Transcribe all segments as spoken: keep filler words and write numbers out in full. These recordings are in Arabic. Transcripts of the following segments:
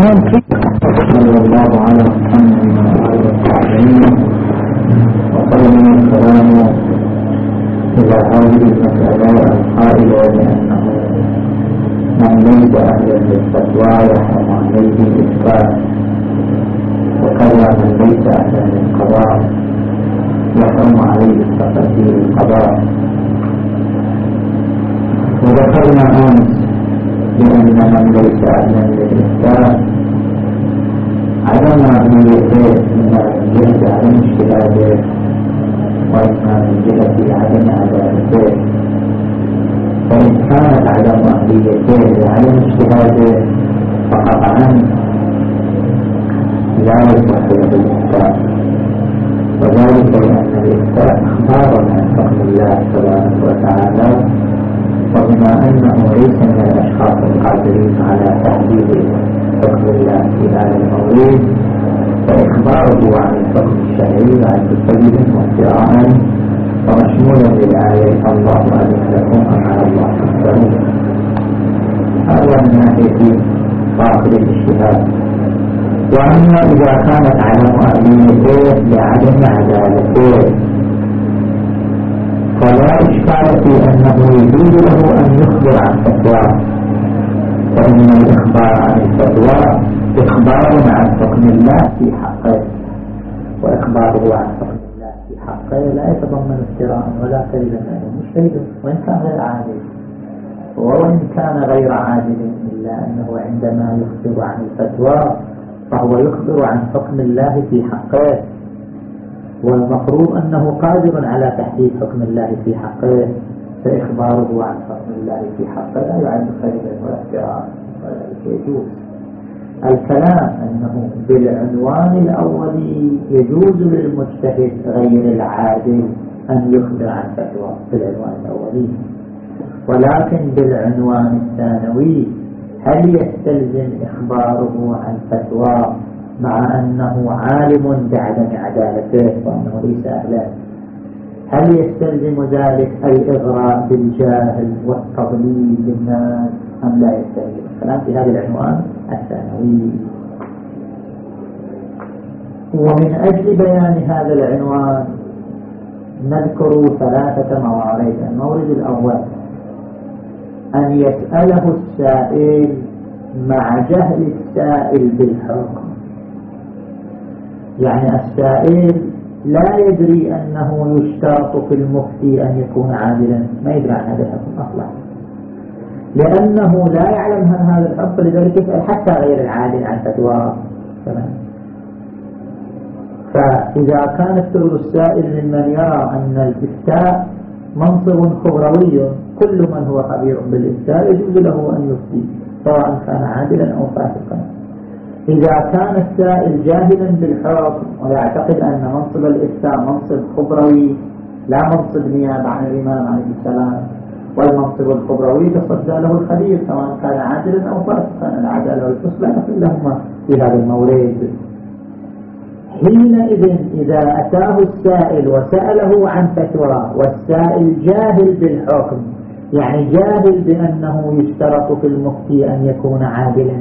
صلى الله على محمد وعلى آله وسلم. السلام إلى هذه المسألة القائلة بأنه من ليس أهلا للفتوى يحرم عليه الإثبات، وكذا من ليس أهلا للقضاء يحرم عليه التقدير القضاء. وذكرنا أمس بأن من ليس أهلا للإثبات عدم عمليته من جهة عدم اجتهاده، وإما من جهة عدم عدالته. فإن كانت عدم عمليته لعدم اجتهاده فقطعا لا يصح له الإثبات، وذلك لأن الإثبات أخبار عن حكم الله تبارك وتعالى، وبما أنه ليس من الأشخاص القادرين على تحديد حكم الله في هذا الموضوع، فإخباره عن الحكم الشرعي عن تسليم وافتراء ومشمولا للآية الله أذن لكم أم على الله تفترون. هذا من ناحية فاقد الاجتهاد. وأما إذا كانت عدم أهليته لعدم عدالته فلا إشكال في أنه يجوز له أن يخبر عن فتوى، فإن الإخبار عن الفتوى إخبار عن حكم الله في حقه، وإخباره عن حكم الله في حقه لا يتضمن افتراء ولا كذبا مجتهدا، وإن كان غير عادل. وإن كان غير عادل إلا أنه عندما يخبر عن الفتوى فهو يخبر عن حكم الله في حقه، والمفروض أنه قادر على تحديد حكم الله في حقه، فإخباره عن حكم الله في حقه لا يعد كذبا ولا افتراء ولا يجوز. الكلام أنه بالعنوان الأولي يجوز للمجتهد غير العادل أن يخبر عن فتوى بالعنوان الأولي، ولكن بالعنوان الثانوي هل يستلزم إخباره عن فتوى مع أنه عالم بعدم عدالته وأنه ليس أهلا؟ هل يستلزم ذلك الإغراء بالجاهل والتضليل للناس أم لا يستلزم؟ الكلام في هذا العنوان الثانوي. ومن أجل بيان هذا العنوان نذكر ثلاثة موارد. المورد الأول أن يسأله السائل مع جهل السائل بالحكم، يعني السائل لا يدري أنه يشترط في المفتي أن يكون عادلا، ما يدري عن هذا الحكم أصلا، لأنه لا يعلم هذا الحكم، لذلك يسأل حتى غير العادل عن فتوى. فإذا كان السر السائل ممن يرى أن الإفتاء منصب خبروي، كل من هو خبير بالإفتاء يجوز له أن يفتي سواء كان عادلا أو فاسقا. إذا كان السائل جاهلا بالحكم ويعتقد أن منصب الإفتاء منصب خبروي لا منصب نيابة عن الإمام عليه السلام، والمنصب الخبروي تصدى له الخبير سواء كان عادلا أو فاسقا، العدالة والفسق لا نقل لهما في هذا المورد. حينئذ إذا أتاه السائل وسأله عن فتوى والسائل جاهل بالحكم، يعني جاهل بأنه يشترط في المفتي أن يكون عادلا،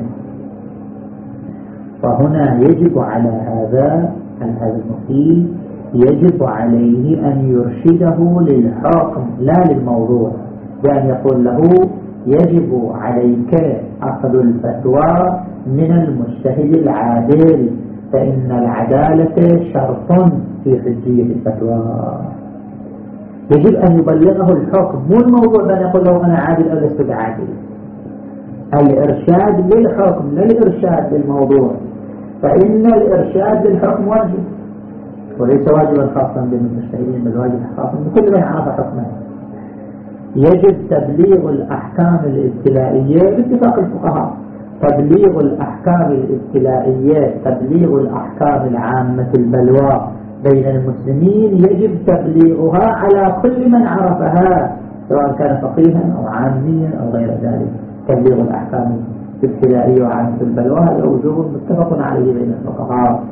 فهنا يجب على هذا هذا المفتي يجب عليه أن يرشده للحكم لا للموضوع، بأن يقول له يجب عليك أخذ الفتوى من المجتهد العادل، فإن العدالة شرط في حجية الفتوى. يجب أن يبلغه الحكم، مو الموضوع بأن يقول له أنا عادل أو لست عادل. الإرشاد للحكم لا الإرشاد للموضوع، فإن الإرشاد للحكم واجب، وليس واجبا خاصا بالمجتهدين بل واجب خاصا بكل من عرف حكمه. يجب تبليغ الأحكام الابتلائية باتفاق الفقهاء، تبليغ الأحكام الابتلائية تبليغ الأحكام العامة البلوى بين المسلمين يجب تبليغها على كل من عرفها سواء كان فقيها أو عاميا أو غير ذلك. تبليغ الأحكام الابتلائية وعامة البلوى هذا وجوب متفق عليه بين الفقهاء.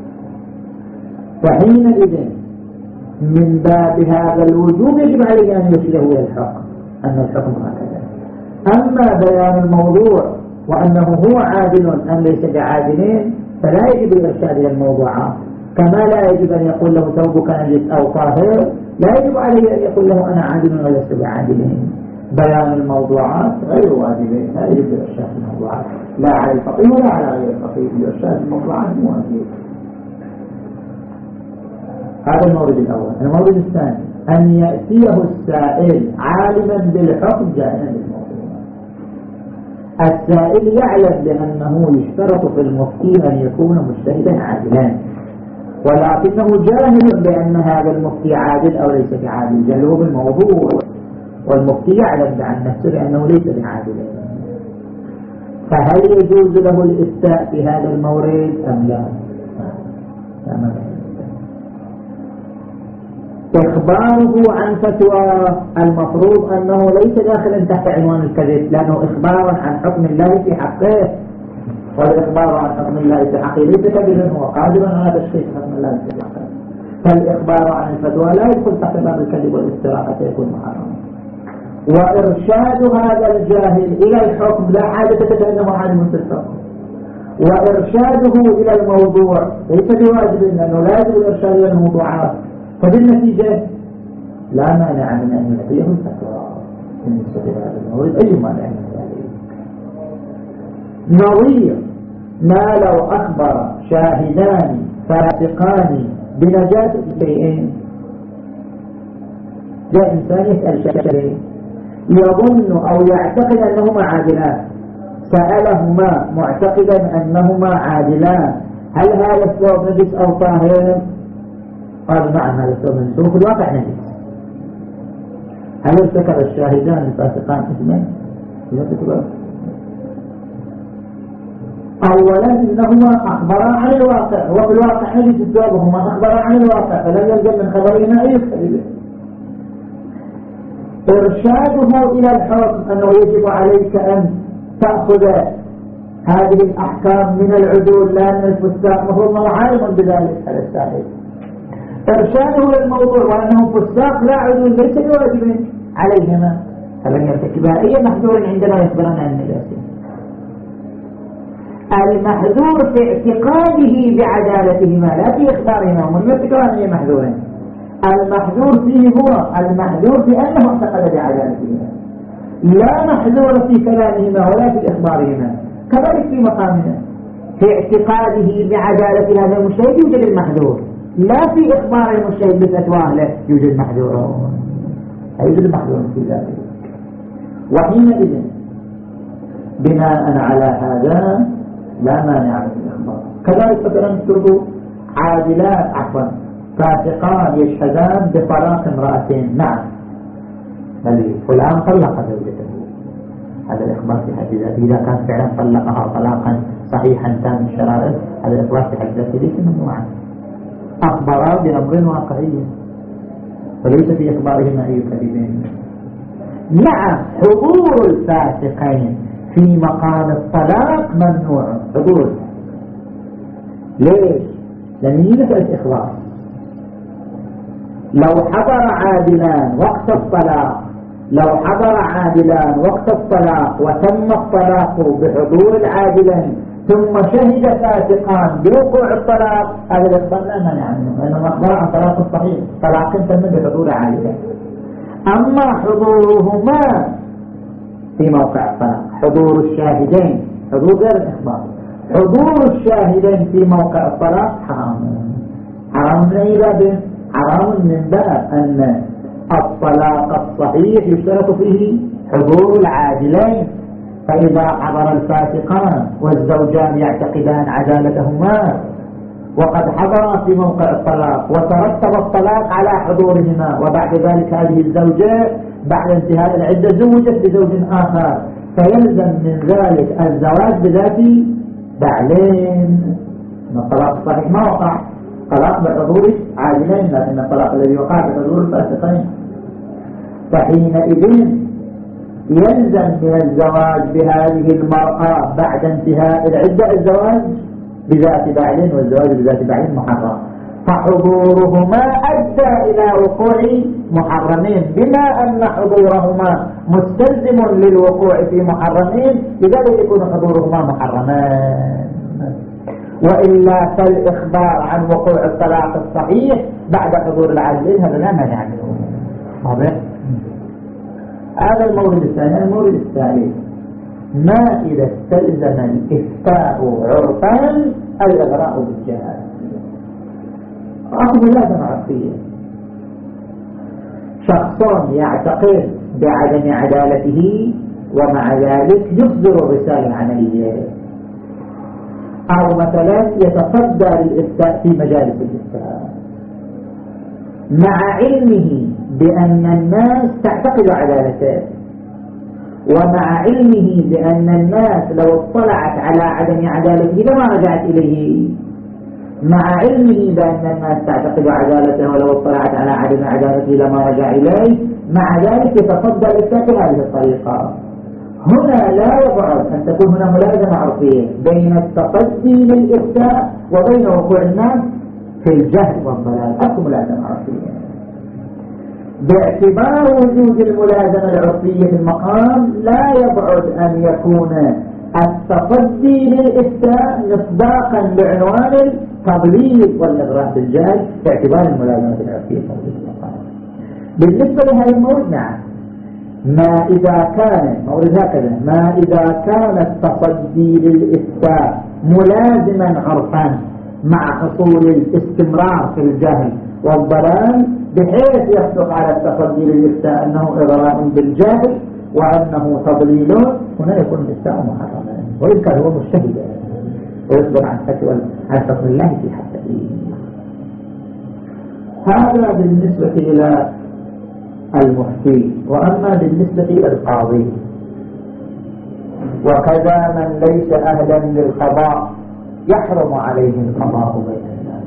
فحينئذ من باب هذا الوجوب يجب عليه أن يرشده إلى الحكم أن الحكم هكذا. أما بيان الموضوع وأنه هو عادل أم ليس بعادلين، فلا يجب الإرشاد إلى الموضوعات. كما لا يجب أن يقول له ثوبك نجس أو طاهر، لا يجب عليه أن يقول له أنا عادل ولست بعادلين. بيان الموضوعات غير واجب، لا يجب الإرشاد الموضوعات، لا على الفقيه ولا على غير الفقيه. الإرشاد الموضوعات مو واجب. هذا المورد الأول. المورد الثاني أن يأتيه السائل عالما بالحكم جاهلا بالموضوع. السائل يعلم بأنه يشترط في المفتي أن يكون مجتهدا عادلا، ولكنه جاهل بأن هذا المفتي عادل أو ليس بعادل، جهله بالموضوع، والمفتي يعلم عن نفسه بأنه ليس بعادل. فهل يجوز له الإفتاء في هذا المورد أم لا؟ لا. إخباره عن فتوى المفروض أنه ليس داخلا تحت عنوان الكذب، لأنه إخبار عن حكم الله في حقه، والإخبار عن حكم الله في حقه ليس كذبا، هو قادر على تشخيص حكم الله في حقه. فالإخبار عن الفتوى لا يدخل تحت باب الكذب والافتراء حتى يكون محرما. وإرشاد هذا الجاهل إلى الحكم لا حاجة لأنه عالم في الحكم، وإرشاده إلى الموضوع ليس بواجب، لأنه لا يجب الإرشاد إلى الموضوعات. فبالنتيجة لا مانع من أن يعطيه الفتوى بالنسبة لهذا المورد، أي مانع من ذلك. نظير ما لو أخبر شاهدان فاسقان بنجاة شيئين. جاء إنسان يسأل شيئين يظن أو يعتقد أنهما عادلان، سألهما معتقدا أنهما عادلان، هل هذا الثوب نجس أو طاهر؟ قال نعم هذا الثوب نجس، وفي الواقع نجس. هل ارتكب الشاهدان الفاسقان اثما؟ أولا إنهما أخبرا عن الواقع، وفي الواقع نجس الثوب، وهما أخبرا عن الواقع، فلم يلزم من خبرهما أي كذب. إرشاده إلى الحكم أنه يجب عليك أن تأخذ هذه الأحكام من العدول لا من الفساق، مفروض أنه عالم بذلك على السائل. إرشاده للموضوع وأنه فساق لا عدول ليس بواجب عليهما، فلن يرتكبها أي محذور عندنا يخبرنا عن النجاسة. المحذور في اعتقاده بعدالتهما لا في إخبارهما، ومن يرتكبها أي محذور. المحذور فيه هو المحذور في أنه اعتقد بعدالتهما، لا محذور في كلامهما ولا في إخبارهما. كذلك في مقامنا في اعتقاده بعدالة هذا المجتهد يوجد المحذور، لا في إخبار المجتهد بفتواه له يوجد محذور، يوجد محذور في ذلك. وحينئذ بناء على هذا لا مانع من الإخبار. كذلك مثلا نكتب عادلات عفوا فاسقان يشهدان بطلاق امرأتين، نعم فلان طلق زوجته، هذا الإخبار في حد ذاته إذا كان فعلا طلقها طلاقا صحيحا تام الشرائط، هذا الإخبار في حد ذاته ليس ممنوعا، أخبرا بأمر واقعي وليس في إخبارهما أي كذبين. نعم حضور الفاسقين في مقام الطلاق ممنوع، حضور. ليش؟ لأن هي مسألة إخبار. لو حضر عادلان وقت الطلاق لو حضر عادلان وقت الطلاق وتم الطلاق بحضور العادلين ثم شهد فاسقان بوقوع الطلاق، هذا الإخبار لا مانع منه، لأنه أخبر عن طلاق الصحيح، طلاق تم بحضور عادلين. أما حضورهما في موقع الطلاق، حضور الشاهدين، حضور غير الإخبار، حضور الشاهدين في موقع الطلاق حرام. حرام من أي باب؟ حرام من باب أن الطلاق الصحيح يشترط فيه حضور العادلين، فإذا حضر الفاسقان والزوجان يعتقدان عدالتهما وقد حضر في موقع الطلاق وترتب الطلاق على حضورهما، وبعد ذلك هذه الزوجة بعد انتهاء العدة زوجت بزوج آخر، فيلزم من ذلك الزواج بذات بعلين. الطلاق الصحيح ما وقع، طلاق بحضور عادلين، لكن الطلاق الذي وقع بحضور الفاسقين. فحينئذ يلزم من الزواج بهذه المرأة بعد انتهاء العدة الزواج بذات بعلين، والزواج بذات بعلين محرم. فحضورهما أدى إلى وقوع محرمين، بما أن حضورهما مستلزم للوقوع في محرمين لذلك يكون حضورهما محرمان. وإلا فالإخبار عن وقوع الطلاق الصحيح بعد حضور العدلين هذا لا مانع منه. واضح؟ هذا المورد الثاني. المورد الثالث ما إذا استلزم الإفتاء عرفا الإغراء بالجهاد. أخذ لازم عرفية، شخص يعتقد بعدم عدالته ومع ذلك يصدر الرسالة العملية، أو مثلا يتصدى للإفتاء في مجالس الإفتاء مع علمه بأن الناس تعتقد عدالته، ومع علمه بأن الناس لو اطلعت على عدم عدالته لما رجعت إليه، مع علمه بأن الناس تعتقد عدالته ولو اطلعت على عدم عدالته لما رجع إليه، مع ذلك يتصدى للإفتاء بهذه الطريقة. هنا لا يبعد أن تكون هنا ملازمة عرفية بين التصدي للإفتاء وبين وقوع الناس في الجهل والضلال. أكو ملازمة عرفية باعتبار وجود الملازمة العرفية في المقام، لا يبعد أن يكون التصدي للإفتاء مصداقا لعنوان التضليل والإغراء بالجهل باعتبار الملازمة العرفية في المقام. بالنسبة لهذا المورد نعم، ما إذا كان مورد هكذا، ما إذا كان التصدي للإفتاء ملازما عرفا مع حصول الاستمرار في الجهل والضلال بحيث يصدق على التصدي للإفتاء أنه إغراء بالجهل وأنه تضليل، هنا يكون الإفتاء محرما، وإن كان هو مجتهد ويصدر عن فتوى عن حكم الله في حقه. هذا بالنسبة إلى المفتي. وأما بالنسبة إلى القاضي وكذا من ليس أهلا للقضاء يحرم عليه القضاء بين الناس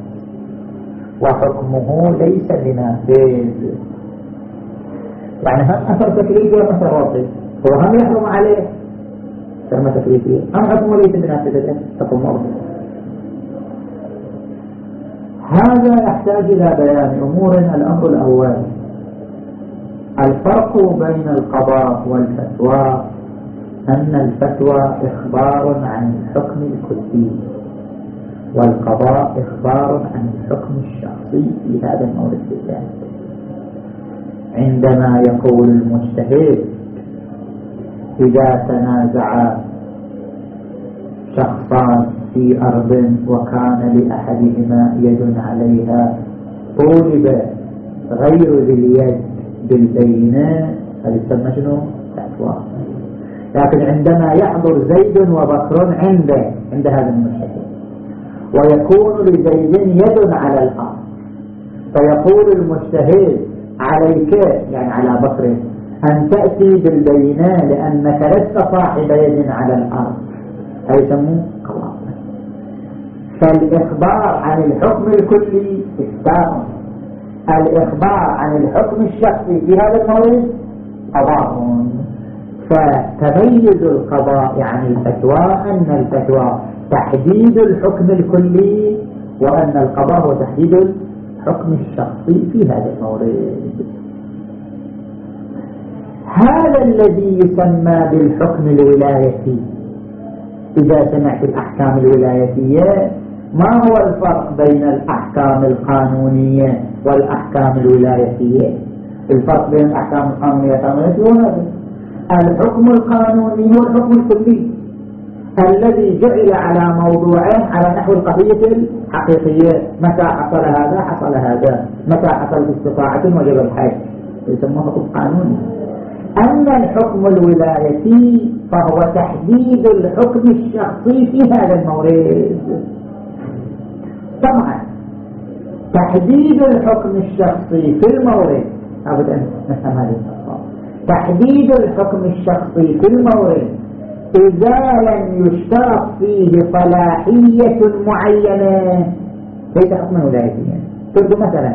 وحكمه ليس بنافذ، يعني هم أثر تكليفي وهم أثر واطي، هو هم يحرم عليه كلمة تكليفية، هم حكمه ليس بنافذ تقوم مرضي. هذا يحتاج إلى بيان أمور. الأمر الأول الفرق بين القضاء والفتوى، أن الفتوى إخبار عن الحكم الكلي والقضاء إخبار عن الحكم الشخصي في هذا المورد الثاني. عندما يقول المجتهد إذا تنازع شخصان في أرض وكان لأحدهما يد عليها طولب غير ذي اليد بالبينة، هذا يسمى شنو؟ فتوى. لكن عندما يحضر زيد وبكر عنده عند هذا المجتهد ويكون لزيد يد على الأرض، فيقول المجتهد عليك يعني على بكر أن تأتي بالبينة لأنك لست صاحب يد على الأرض، هذا يسمى قضاء. فالإخبار عن الحكم الكلي إفتاء، الإخبار عن الحكم الشخصي في هذا المورد قضاء. فتميز القضاء عن الفتوى أن الفتوى تحديد الحكم الكلي وأن القضاء هو تحديد الحكم الشخصي في هذا المورد. هذا الذي يسمى بالحكم الولايتي. إذا سمعت الأحكام الولايتية ما هو الفرق بين الأحكام القانونية والأحكام الولايتية؟ الفرق بين الأحكام القانونية والولايتية هو هذا: الحكم القانوني هو الحكم الكلي الذي جعل على موضوعين على نحو القضية الحقيقية، متى حصل هذا حصل هذا، متى حصل باستطاعة وجب الحج، يسمى حكم قانوني. أما الحكم الولايتي فهو تحديد الحكم الشخصي في هذا المورد. طبعا تحديد الحكم الشخصي في المورد لابد أن نفهم هذه النقطة. تحديد الحكم الشخصي في المورد إذا لم يشترط فيه صلاحية معينة ليس حكما ولايتيا. تقول مثلا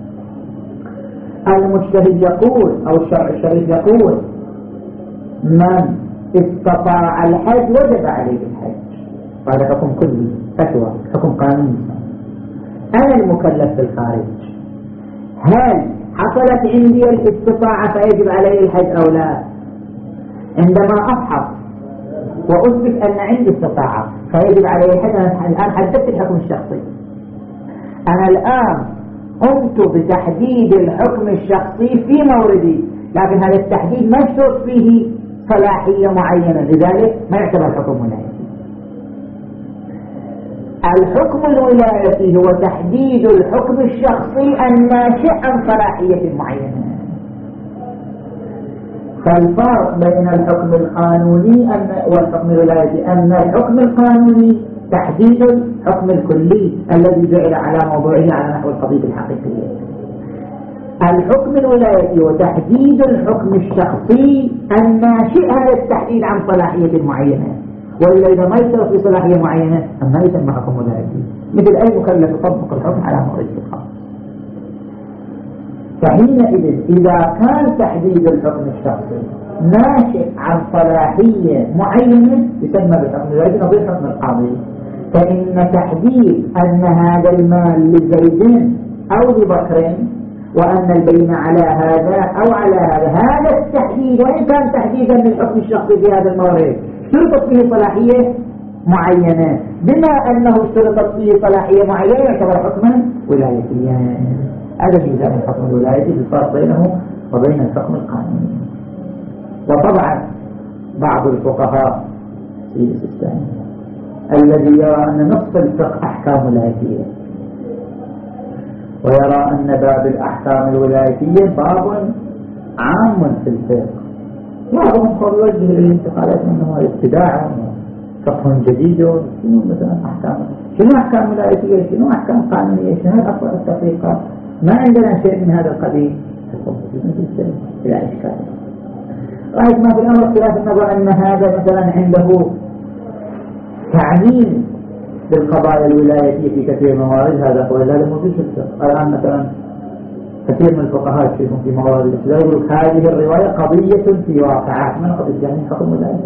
المجتهد يقول أو الشرع الشريف يقول من استطاع الحج وجب عليه الحج، هذا حكم كلي فتوى حكم قانوني. أنا المكلف بالخارج، هل حصلت عندي الاستطاعة فيجب علي الحج أو لا؟ عندما أفحص وأثبت أن عندي استطاعة فيجب علي الحج. أنا الآن حددت الحكم الشخصي، أنا الآن قمت بتحديد الحكم الشخصي في موردي، لكن هذا التحديد ما يشترط فيه صلاحية معينة، لذلك ما يعتبر حكم ولايتي. الحكم الولايتي هو تحديد الحكم الشخصي الناشئ عن صلاحية معينة. فالفرق بين الحكم القانوني والحكم الولايتي أن الحكم القانوني تحديد الحكم الكلي الذي جعل على موضوعه على نحو القضية الحقيقية. الحكم الولايتي وتحديد الحكم الشخصي الناشئ هذا التحديد عن صلاحية معينة، وإلا إذا ما يشترط في صلاحية معينة ما يسمى حكم ولايتي، مثل أي مكلف يطبق الحكم على مورد الخاص. فحينئذ إذا كان تحديد الحكم الشخصي ناشئ عن صلاحية معينة يسمى بالحكم الولايتي نظير حكم القاضي. فإن تحديد أن هذا المال لزيد أو لبكر وأن البين على هذا أو على هذا، هذا التحديد وإن كان تحديدا للحكم الشخصي في هذا المورد اشترطت فيه صلاحية معينة، بما أنه اشترطت فيه صلاحية معينة يعتبر حكما ولايتيا. هذا ميزان الحكم الولايتي بالفرق بينه وبين الحكم القانوني. وطبعا بعض الفقهاء في السيستان الذي يرى أن نصف الفقه أحكام ولايتية، ويرى أن باب الأحكام الولايتية باب عام في الفقه، بعضهم قد يوجه للانتقالات أنه ابتداع فقه جديد. شنو مثلا أحكام، شنو أحكام ولايتية، شنو أحكام قانونية، شنو الأفضل التطبيقات؟ ما عندنا شيء من هذا القبيل بلا إشكال. رأيت ما في الأمر اختلاف النظر أن هذا مثلا عنده تعميم بالقضايا الولايتية في كثير من الموارد، هذا هو هذا موجود في الفقه. الآن مثلا كثير من الفقهاء يشوفون في موارد الإسلام يقولون هذه الرواية قضية في واقعات، ما قضية يعني حكم ولايتي.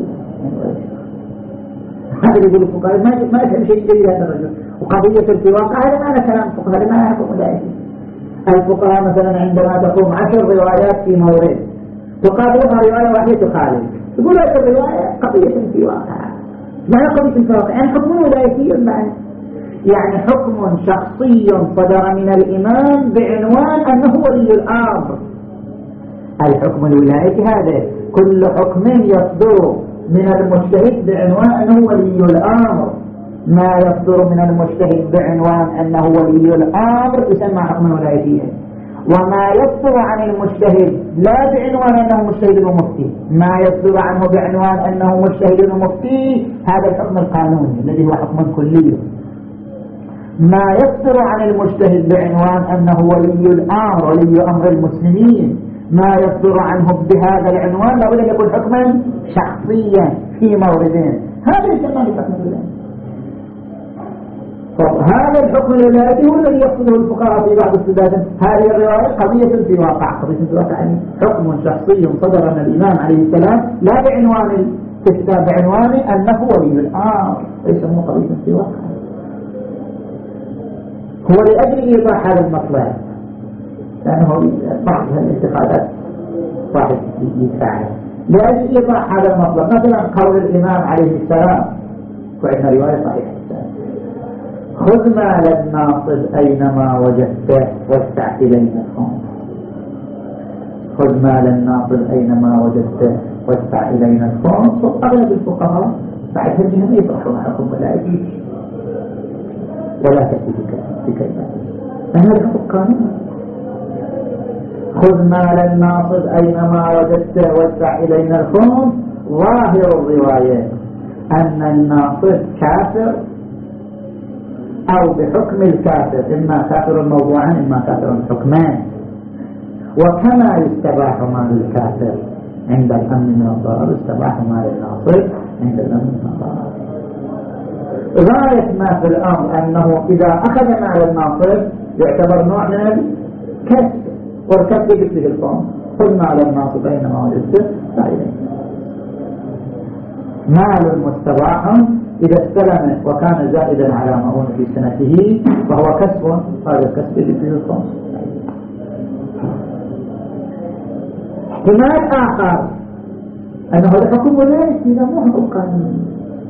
هذا يقول الفقهاء ما ما يفهم شيء جديد هذا الرجل، وقضية في واقع هذا ما أنا كلام فقهاء، هذا ما أنا حكم ولايتي. الفقهاء مثلا عندما تقوم عشر روايات في مورد تقابلها رواية واحدة تخالف، يقول هذه الرواية قضية في واقع، ما قضية في واقع يعني حكم ولايتي، يعني حكم شخصي صدر من الإمام بعنوان أنه ولي الأمر. الحكم الولايتي هذا كل حكم يصدر من المجتهد بعنوان أنه ولي الأمر، ما يصدر من المجتهد بعنوان أنه ولي الأمر يسمى حكما ولايتيا. وما يصدر عن المجتهد لا بعنوان أنه مجتهد ومفتي، ما يصدر عنه بعنوان أنه مجتهد ومفتي هذا الحكم القانوني الذي هو حكم كلي. ما يصدر عن المجتهد بعنوان أنه ولي الأمر ولي أمر المسلمين، ما يصدر عنه بهذا العنوان لابد أن يكون حكما شخصيا في موردين، هذا يسمى بالحكم الولايتي. هذا الحكم الولايتي هو الذي يقصده الفقهاء في بعض السداد. هذه الرواية قضية في واقع، قضية في واقع يعني حكم شخصي صدر من الإمام عليه السلام لا بعنوان الاستفتاء، بعنوان أنه ولي الأمر، يسمى قضية في واقع. هو لأجل إيضاح هذا المطلب، لأنه بعض الانتقادات صاحب يدفعها، لأجل إيضاح هذا المطلب مثلا قول الإمام عليه السلام، وعندنا رواية صحيحة: خذ مال الناصب أينما وجدته وادفع إلينا الخمس. خذ مال الناصب أينما وجدته وادفع إلينا الخمس. وأغلب الفقهاء بعد هذه يطرحون حكم ولايتي ولا تأتي بكلمته، فهذا الحكم قانون. خذ مال الناصب أينما وجدته وادفع إلينا الخمس. ظاهر الرواية أن الناصب كافر أو بحكم الكافر، إما كافر موضوعا إما كافر حكمان. وكما يستباح مال الكافر عند الأمن من الضرر يستباح مال الناصب عند الأمن من الضرر. غاية ما في الأمر أنه إذا أخذ مال الناصب يعتبر نوع من الكسب، والكسب يجب له القوم. خذ مال الناصب أينما وجدته فإليه. مال مستباح إذا استلم وكان زائدا على مؤون في سنته فهو كسب، هذا الكسب اللي فيه الخمس. احتمال آخر أنه هذا حكم ولاية، إذا مو حكم قانوني،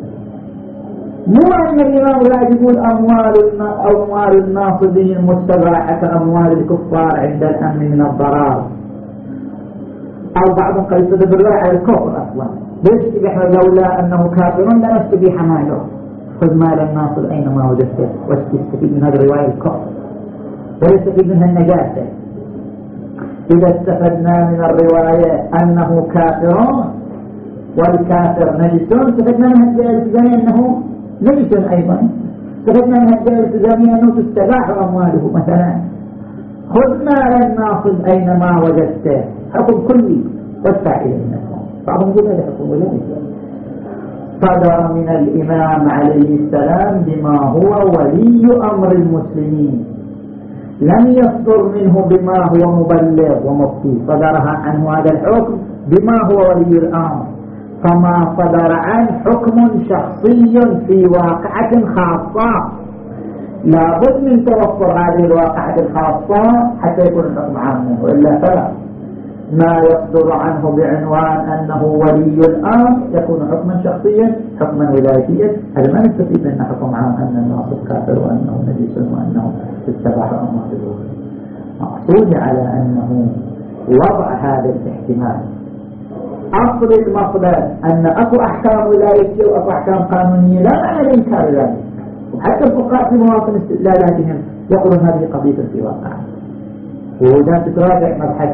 مو أن الإمام لا يقول أموال أموال الناصبين المستباحة كأموال الكفار عند الأمن من الضرار، أو بعضهم قد يستدل على الكفر أصلا، ليش تبيح لولا أنه كافر لا نستبيح ماله، خذ مال الناصب أينما وجدته، وتستفيد من هذه الرواية الكفر ويستفيد منها النجاسة. إذا استفدنا من الرواية أنه كافر والكافر نجس، استفدنا من الجهة الالتزامية أنه نجس أيضا، استفدنا من الجهة الالتزامية أنه تستباح أمواله. مثلا خذ مال الناصب أينما وجدته، حكم كلي وادفع إليه منكم. بعضهم يقول هذا حكم ولاية، صدر من الإمام عليه السلام بما هو ولي أمر المسلمين، لم يصدر منه بما هو مبلغ ومفتي، صدرها عنه هذا الحكم بما هو ولي الأمر، فما صدر عن حكم شخصي في واقعة خاصة، لابد من توفر هذه الواقعة الخاصة حتى يكون الحكم عامه، وإلا فلا. ما يصدر عنه بعنوان أنه ولي الأمر يكون حكما شخصيا، حكما ولايتيا، هذا ما نستفيد منه حكم عام أن الناصب كافر وأنه نجس وأنه استباح أمواله. مقصود على أنه وضع هذا الاحتمال. أصل المقصد أن أكو أحكام ولايتية وأكو أحكام قانونية، لا معنى لإنكار ذلك، وحتى الفقهاء في مواطن استدلالاتهم يقولون هذه قضية في واقع. وإذا تتراجع مبحث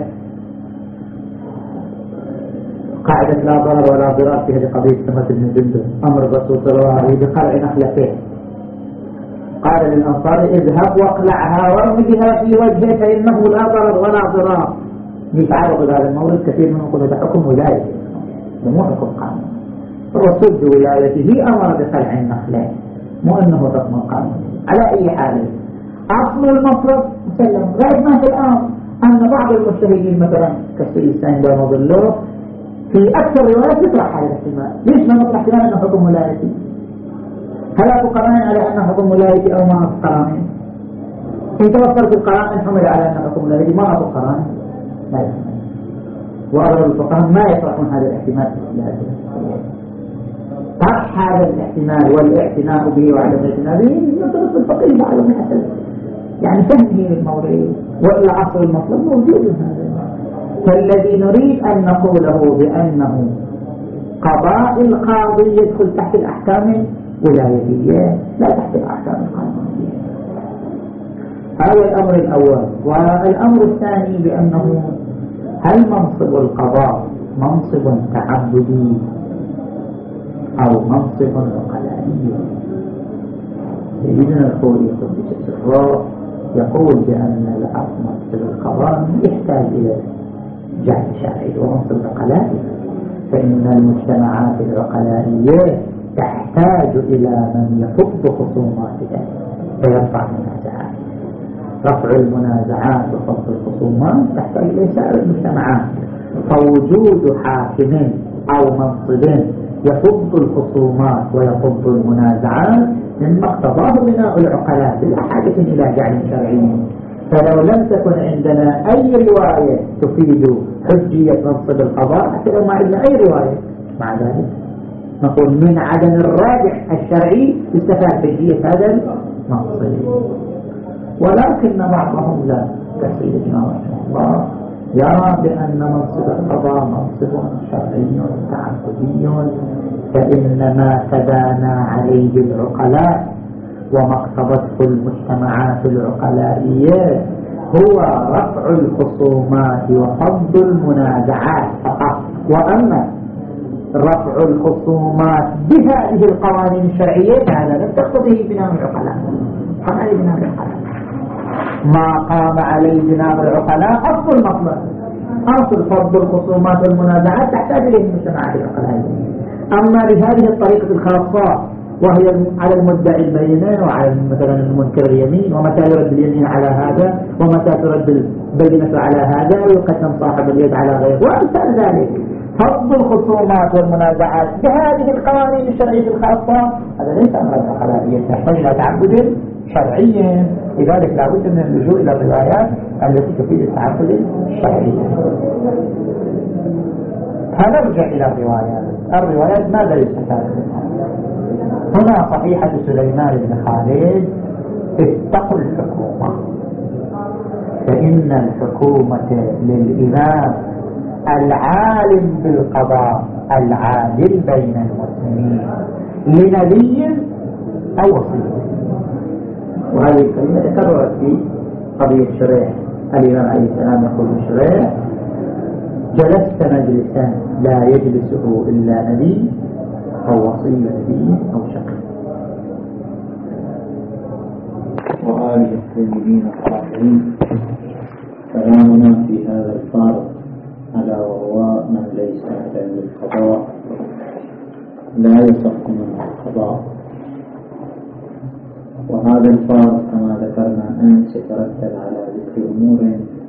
قاعدة لا ضرر ولا ضرار في هذه قضية سمة بن جندب، أمر الرسول صلى الله عليه وسلم بقلع نخلته، قال للأنصار اذهب واقلعها وارمي بها في وجهه فإنه لا ضرر ولا ضرار. يتعرض هذا المورد كثير من يقول هذا حكم ولاية مو حكم قانون. الرسول بولايته أمر بقلع النخلة، مو أنه حكم قانوني. على أي حال أصل المطلب مسلم، غير ما في الآن أن بعض المجتهدين مثلا كالسيد السائل لا نضله في أكثر روايات يطرح هذا الاحتمال. ليش ما نطرح احتمال أنه حكم ولايتي؟ هل أكو قرائن على أنه حكم ولايتي أو ما أكو قرائن؟ إن توفرت القرائن حمل على أنه حكم ولايتي، ما أكو قرائن لا يحمل. وأغلب الفقهاء ما يطرحون هذا الاحتمال في هذا. طرح هذا الاحتمال والاعتناء به وعدم الاعتناء به يطرح الفقيه بعض من حسن يعني فهمه للمورد، وإلا أصل المطلب موجود هذا. فالذي نريد أن نقوله بأنه قضاء القاضي يدخل تحت الأحكام الولايتية لا تحت الأحكام القانونية. هذا الأمر الأول. والأمر الثاني بأنه هل منصب القضاء منصب تعبدي أو منصب عقلاني؟ سيدنا الخوري قدس سره يقول بأن منصب القضاء يحتاج إلى جهد شرعي ومنصب عقلاني، فإن المجتمعات العقلانية تحتاج إلى من يفض خصوماتها فيرفع المنازعات. رفع المنازعات وفض الخصومات تحتاج إلى سائر المجتمعات، فوجود حاكم أو منصب يفض الخصومات ويفض المنازعات مما اقتضاه بناء العقلاء بلا حاجة إلى جعل شرعي. فلو لم تكن عندنا أي رواية تفيد حجية منصب القضاء، حتى لو ما عندنا أي رواية مع ذلك نقول من عدم الراجح الشرعي استفاد حجية هذا المنصب. ولكن بعضهم لا، كسيدنا رحمه الله يرى بأن منصب القضاء منصب شرعي تعبدي، فإن ما تبانى عليه العقلاء وما اقتضته المجتمعات العقلائية هو رفع الخصومات وفض المنازعات فقط. وأما رفع الخصومات بهذه القوانين الشرعية هذا لم تقتضيه بناء العقلاء، قام عليه بناء العقلاء. ما قام عليه بناء العقلاء أصل المطلب، أصل فض الخصومات والمنازعات تحتاج إليه المجتمعات العقلائية. أما بهذه الطريقة الخاصة وهي على المدعي البينة وعلى مثلا المنكر اليمين، ومتى يرد اليمين على هذا ومتى ترد البينة على هذا ويقسم صاحب اليد على غيره وأمثال ذلك، فض الخصومات والمنازعات بهذه القوانين الشرعية الخاصة، هذا ليس أمرا خلائيا، يحتاج إلى تعبد شرعي. لذلك لا بد من اللجوء إلى الروايات التي تفيد التعبد الشرعي. فنرجع إلى الروايات. الروايات ماذا يستفاد منها؟ هنا صحيحة سليمان بن خالد: اتقوا الحكومة، فإن الحكومة للإمام العالم بالقضاء العادل بين المسلمين لنبي أو وصي. وهذه الكلمة تكررت في قضية شريح. الإمام عليه السلام يقول شريح: جلست مجلسا لا يجلسه إلا نبي أو وصي نبي أو شقي. وآله الطيبين الطاهرين. كلامنا في هذا الفارق ألا وهو من ليس أهلا للقضاء لا يصح منه القضاء. وهذا الفارق كما ذكرنا أمس يترتب على ذكر أمور،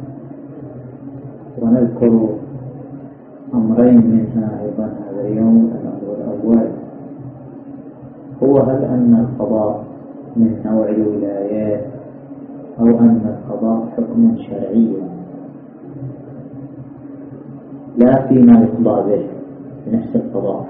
ونذكر أمرين منها أيضا هذا اليوم. الأمر الأول هو: هل أن القضاء من نوع الولايات أو أن القضاء حكم شرعي لا فيما يقضى به بنفس القضاء؟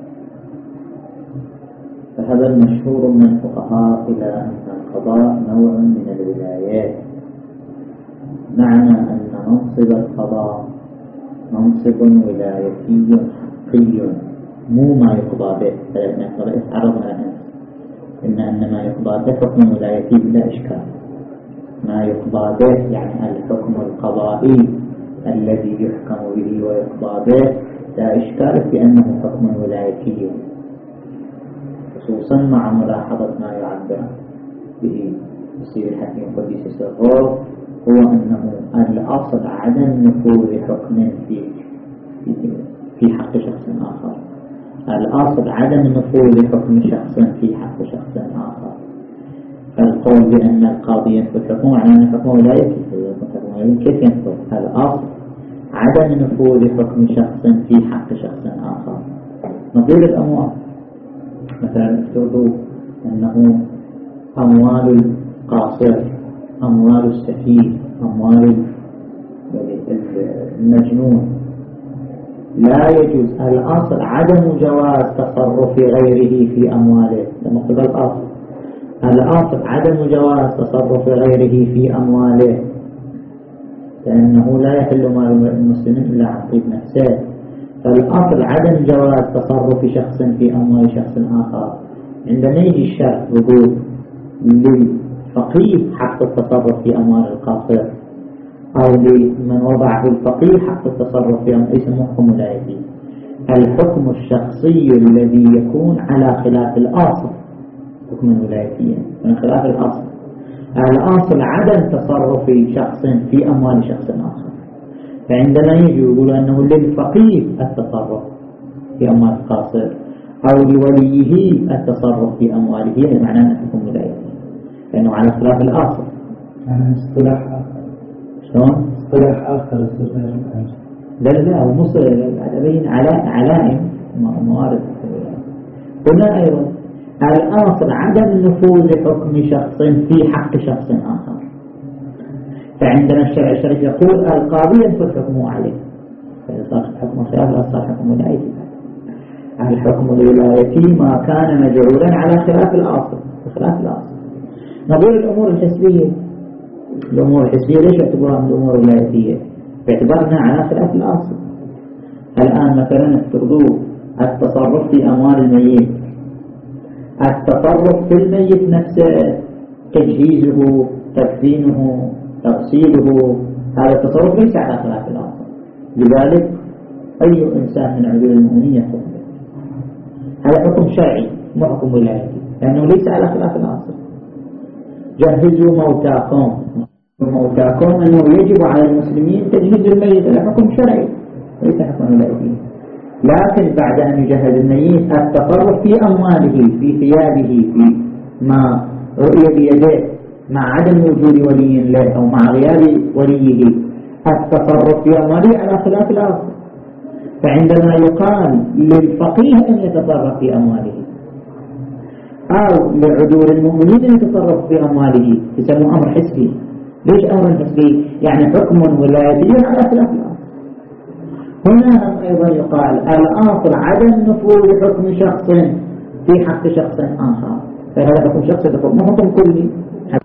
فهذا المشهور من الفقهاء إلى أن القضاء نوع من الولايات، معنى أن منصب القضاء منصب ولايتي حقي مو ما يقضى به. فلما عرضنا إن أن ما يقضى به حكم ولايتي بلا إشكال. ما يقضى به يعني الحكم القضائي الذي يحكم به ويقضى به لا إشكال في أنه حكم ولايتي، خصوصا مع ملاحظة ما يعبر به سيد الحكيم قديس سره، هو أنه الأصل عدم نفوذ حكم في في حق شخص آخر. الأصل عدم نفوذ حكم شخص في حق شخص آخر. فالقول بأن القاضي ينفذ حكمه على أن حكمه لا يكفي، كيف ينفذ؟ الأصل عدم نفوذ حكم شخص في حق شخص آخر. نظير الأموال مثلا افترضوا أنه أموال القاصر، أموال السفيه، أموال المجنون، لا يجوز. الأصل عدم جواز تصرف غيره في أمواله. لما قلت الأصل الأصل عدم جواز تصرف غيره في أمواله، لأنه لا يحل مال المسلمين إلا عن طيب نفسه. فالأصل عدم جواز تصرف شخص في أموال شخص آخر. عندما يجي الشرع يقول للفقيه حق التصرف في أموال القاصر، أو لمن وضعه الفقيه حق التصرف في أموال، اسمه حكم ولايتي. الحكم الشخصي الذي يكون على خلاف الأصل حكم ولايتي، من خلاف الأصل. الأصل عدم تصرف شخص في أموال شخص آخر. فعندما يجي يقول أنه للفقيه التصرف في أموال القاصر أو لوليه التصرف في أمواله، يعني معناه أنه حكم ولايتي لأنه على خلاف الأصل. يعني اصطلاح آخر. شلون؟ اصطلاح آخر. لا لا هو مصر أبين علائم موارد. هنا أيضا الأصل عدم نفوذ حكم شخص في حق شخص آخر. فعندنا الشرع الشرعي يقول القاضي ينفذ حكمه عليه، فإذا صار حكم خلاف الأصل صار حكم ولايتي. الحكم الولايتي ما كان مجعولا على خلاف الأصل، خلاف الأصل. نظير الأمور الحسبية. الأمور الحسبية ليش يعتبرها من الأمور الولايتية؟ باعتبارنا على خلاف الأصل. الآن مثلا افترضوا التصرف في أموال الميت، التصرف في الميت نفسه، تجهيزه، تكفينه، تغسيله، هذا التصرف ليس على خلاف الأصل. لذلك أي إنسان من عدول المؤمنين يحكم به. هذا حكم شرعي مو حكم ولايتي، لأنه ليس على خلاف الأصل. جهزوا موتاكم، موتاكم أنه يجب على المسلمين تجهيز الميت، هذا حكم شرعي ليس حكم ولايتي. لكن بعد أن يجهز الميت التصرف في أمواله، في ثيابه، في ما رؤي بيده، مع عدم وجود ولي له أو مع غياب وليه، التصرف في أمواله على خلاف الأصل. فعندما يقال للفقيه أن يتصرف في أمواله أو لعدول المؤمنين أن يتصرف في أمواله يسمى أمر حسبي. ليش أمر حسبي؟ يعني حكم ولايتي على خلاف الأصل. هنا أيضا يقال الأصل عدم نفوذ حكم شخص في حق شخص آخر، فهذا حكم شخص يتفق ما حكم كلي.